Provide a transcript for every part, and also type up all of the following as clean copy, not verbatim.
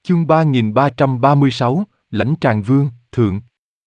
Chương 3336, Lãnh Tràng Vương, Thượng.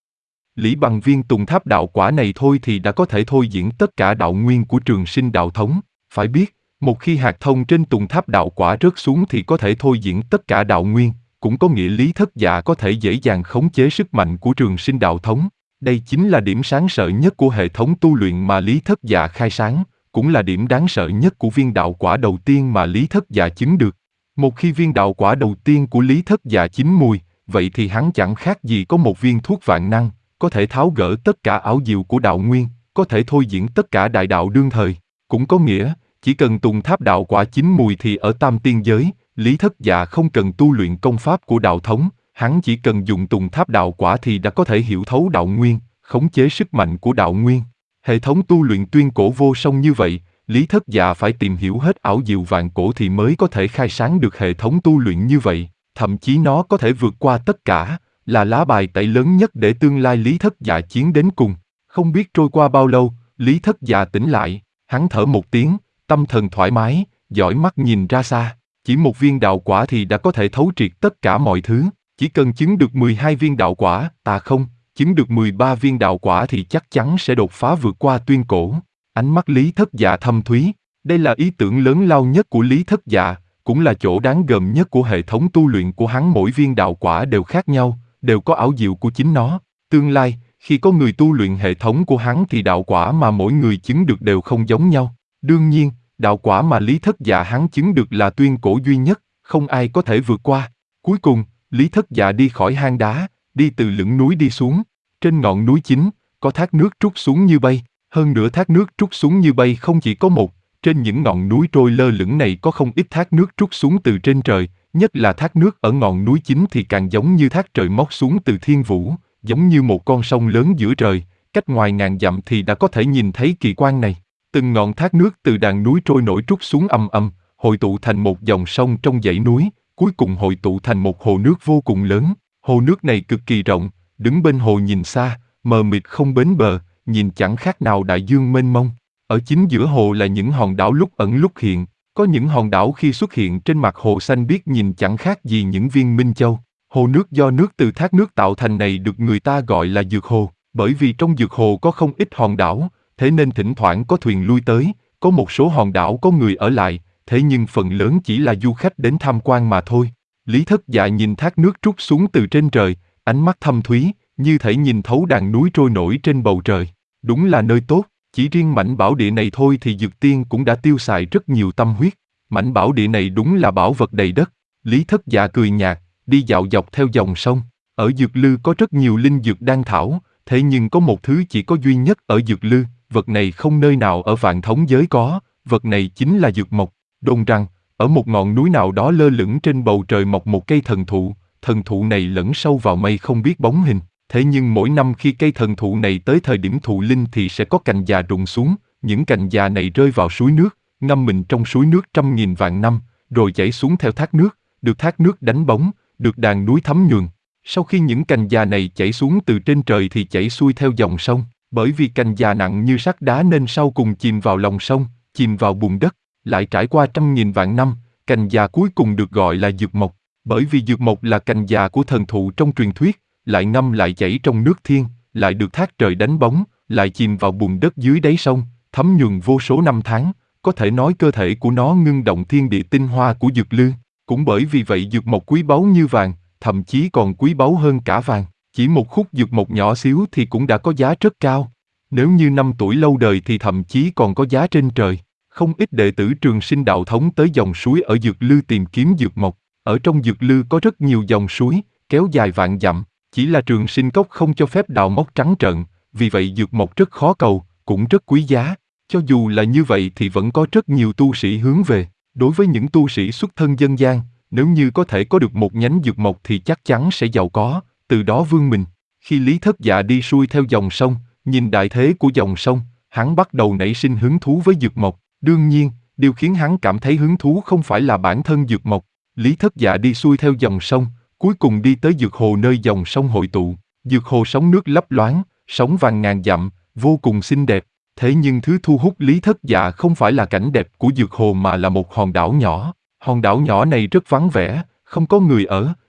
Lý Bằng viên tùng tháp đạo quả này thôi thì đã có thể thôi diễn tất cả đạo nguyên của trường sinh đạo thống. Phải biết, một khi hạt thông trên tùng tháp đạo quả rớt xuống thì có thể thôi diễn tất cả đạo nguyên, cũng có nghĩa Lý Thất Dạ có thể dễ dàng khống chế sức mạnh của trường sinh đạo thống. Đây chính là điểm sáng sợ nhất của hệ thống tu luyện mà Lý Thất Dạ khai sáng, cũng là điểm đáng sợ nhất của viên đạo quả đầu tiên mà Lý Thất Dạ chứng được. Một khi viên đạo quả đầu tiên của Lý Thất Dạ chín mùi, vậy thì hắn chẳng khác gì có một viên thuốc vạn năng, có thể tháo gỡ tất cả ảo diệu của đạo nguyên, có thể thôi diễn tất cả đại đạo đương thời. Cũng có nghĩa, chỉ cần tùng tháp đạo quả chín mùi thì ở tam tiên giới, Lý Thất Dạ không cần tu luyện công pháp của đạo thống, hắn chỉ cần dùng tùng tháp đạo quả thì đã có thể hiểu thấu đạo nguyên, khống chế sức mạnh của đạo nguyên. Hệ thống tu luyện tuyên cổ vô song như vậy, Lý Thất Dạ phải tìm hiểu hết ảo diệu vạn cổ thì mới có thể khai sáng được hệ thống tu luyện như vậy, thậm chí nó có thể vượt qua tất cả, là lá bài tẩy lớn nhất để tương lai Lý Thất Dạ chiến đến cùng. Không biết trôi qua bao lâu, Lý Thất Dạ tỉnh lại, hắn thở một tiếng, tâm thần thoải mái, dõi mắt nhìn ra xa, chỉ một viên đạo quả thì đã có thể thấu triệt tất cả mọi thứ, chỉ cần chứng được 12 viên đạo quả, chứng được 13 viên đạo quả thì chắc chắn sẽ đột phá vượt qua tuyên cổ. Ánh mắt Lý Thất Dạ thâm thúy, đây là ý tưởng lớn lao nhất của Lý Thất Dạ, cũng là chỗ đáng gờm nhất của hệ thống tu luyện của hắn. Mỗi viên đạo quả đều khác nhau, đều có ảo diệu của chính nó. Tương lai, khi có người tu luyện hệ thống của hắn thì đạo quả mà mỗi người chứng được đều không giống nhau. Đương nhiên, đạo quả mà Lý Thất Dạ hắn chứng được là tuyên cổ duy nhất, không ai có thể vượt qua. Cuối cùng, Lý Thất Dạ đi khỏi hang đá, đi từ lửng núi đi xuống. Trên ngọn núi chính, có thác nước trút xuống như bay. Hơn nữa thác nước trút xuống như bay không chỉ có một, trên những ngọn núi trôi lơ lửng này có không ít thác nước trút xuống từ trên trời, nhất là thác nước ở ngọn núi chính thì càng giống như thác trời móc xuống từ thiên vũ, giống như một con sông lớn giữa trời, cách ngoài ngàn dặm thì đã có thể nhìn thấy kỳ quan này. Từng ngọn thác nước từ đàn núi trôi nổi trút xuống ầm ầm, hội tụ thành một dòng sông trong dãy núi, cuối cùng hội tụ thành một hồ nước vô cùng lớn. Hồ nước này cực kỳ rộng, đứng bên hồ nhìn xa, mờ mịt không bến bờ, nhìn chẳng khác nào đại dương mênh mông. Ở chính giữa hồ là những hòn đảo lúc ẩn lúc hiện, có những hòn đảo khi xuất hiện trên mặt hồ xanh biếc nhìn chẳng khác gì những viên minh châu. Hồ nước do nước từ thác nước tạo thành này được người ta gọi là dược hồ, bởi vì trong dược hồ có không ít hòn đảo, thế nên thỉnh thoảng có thuyền lui tới, có một số hòn đảo có người ở lại, thế nhưng phần lớn chỉ là du khách đến tham quan mà thôi. Lý Thất Dạ nhìn thác nước trút xuống từ trên trời, ánh mắt thâm thúy, như thể nhìn thấu đàn núi trôi nổi trên bầu trời. Đúng là nơi tốt, chỉ riêng mảnh bảo địa này thôi thì Dược Tiên cũng đã tiêu xài rất nhiều tâm huyết. Mảnh bảo địa này đúng là bảo vật đầy đất. Lý Thất Dạ cười nhạt, đi dạo dọc theo dòng sông. Ở Dược Lư có rất nhiều linh dược đan thảo, thế nhưng có một thứ chỉ có duy nhất ở Dược Lư, vật này không nơi nào ở Vạn Thống giới có, vật này chính là dược mộc. Đồn rằng, ở một ngọn núi nào đó lơ lửng trên bầu trời mọc một cây thần thụ này lẫn sâu vào mây không biết bóng hình. Thế nhưng mỗi năm khi cây thần thụ này tới thời điểm thụ linh thì sẽ có cành già rụng xuống, những cành già này rơi vào suối nước, ngâm mình trong suối nước trăm nghìn vạn năm, rồi chảy xuống theo thác nước, được thác nước đánh bóng, được đàn núi thấm nhuần. Sau khi những cành già này chảy xuống từ trên trời thì chảy xuôi theo dòng sông, bởi vì cành già nặng như sắt đá nên sau cùng chìm vào lòng sông, chìm vào bùn đất, lại trải qua trăm nghìn vạn năm, cành già cuối cùng được gọi là dược mộc, bởi vì dược mộc là cành già của thần thụ trong truyền thuyết, lại ngâm lại chảy trong nước thiên, lại được thác trời đánh bóng, lại chìm vào bùn đất dưới đáy sông, thấm nhuần vô số năm tháng, có thể nói cơ thể của nó ngưng động thiên địa tinh hoa của Dược Lư. Cũng bởi vì vậy dược mộc quý báu như vàng, thậm chí còn quý báu hơn cả vàng. Chỉ một khúc dược mộc nhỏ xíu thì cũng đã có giá rất cao. Nếu như 5 tuổi lâu đời thì thậm chí còn có giá trên trời. Không ít đệ tử Trường Sinh đạo thống tới dòng suối ở Dược Lư tìm kiếm dược mộc. Ở trong Dược Lư có rất nhiều dòng suối, kéo dài vạn dặm. Chỉ là Trường Sinh cốc không cho phép đào móc trắng trợn, vì vậy dược mộc rất khó cầu, cũng rất quý giá. Cho dù là như vậy thì vẫn có rất nhiều tu sĩ hướng về. Đối với những tu sĩ xuất thân dân gian, nếu như có thể có được một nhánh dược mộc thì chắc chắn sẽ giàu có, từ đó vươn mình. Khi Lý Thất Dạ đi xuôi theo dòng sông, nhìn đại thế của dòng sông, hắn bắt đầu nảy sinh hứng thú với dược mộc. Đương nhiên, điều khiến hắn cảm thấy hứng thú không phải là bản thân dược mộc. Lý Thất Dạ đi xuôi theo dòng sông, cuối cùng đi tới dược hồ nơi dòng sông hội tụ. Dược hồ sóng nước lấp loáng, sóng vàng ngàn dặm, vô cùng xinh đẹp. Thế nhưng thứ thu hút Lý Thất Dạ không phải là cảnh đẹp của dược hồ mà là một hòn đảo nhỏ. Hòn đảo nhỏ này rất vắng vẻ, không có người ở,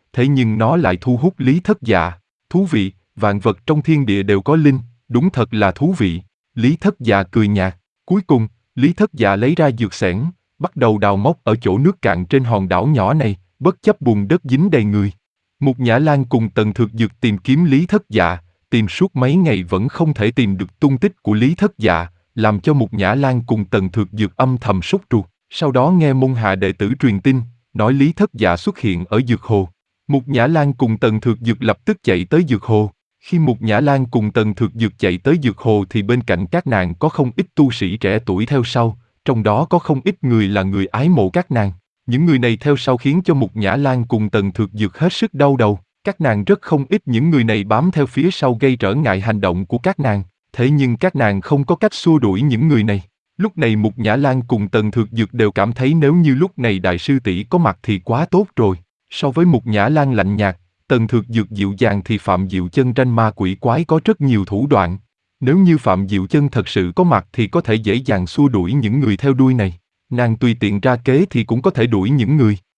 thế nhưng nó lại thu hút Lý Thất Dạ. Thú vị, vạn vật trong thiên địa đều có linh, đúng thật là thú vị. Lý Thất Dạ cười nhạt. Cuối cùng, Lý Thất Dạ lấy ra dược xẻng, bắt đầu đào móc ở chỗ nước cạn trên hòn đảo nhỏ này, bất chấp bùn đất dính đầy người. Mục Nhã Lan cùng Tần Thược Dược tìm kiếm Lý Thất Dạ, tìm suốt mấy ngày vẫn không thể tìm được tung tích của Lý Thất Dạ, làm cho Mục Nhã Lan cùng Tần Thược Dược âm thầm sốt ruột. Sau đó nghe môn hạ đệ tử truyền tin, nói Lý Thất Dạ xuất hiện ở Dược Hồ. Mục Nhã Lan cùng Tần Thược Dược lập tức chạy tới Dược Hồ. Khi Mục Nhã Lan cùng Tần Thược Dược chạy tới Dược Hồ thì bên cạnh các nàng có không ít tu sĩ trẻ tuổi theo sau, trong đó có không ít người là người ái mộ các nàng. Những người này theo sau khiến cho Mục Nhã Lan cùng Tần Thược Dược hết sức đau đầu. Các nàng rất không ít những người này bám theo phía sau gây trở ngại hành động của các nàng, thế nhưng các nàng không có cách xua đuổi những người này. Lúc này Mục Nhã Lan cùng Tần Thược Dược đều cảm thấy nếu như lúc này đại sư tỷ có mặt thì quá tốt rồi. So với Mục Nhã Lan lạnh nhạt, Tần Thược Dược dịu dàng thì Phạm Diệu Chân tranh ma quỷ quái có rất nhiều thủ đoạn. Nếu như Phạm Diệu Chân thật sự có mặt thì có thể dễ dàng xua đuổi những người theo đuôi này. Nàng tùy tiện ra kế thì cũng có thể đuổi những người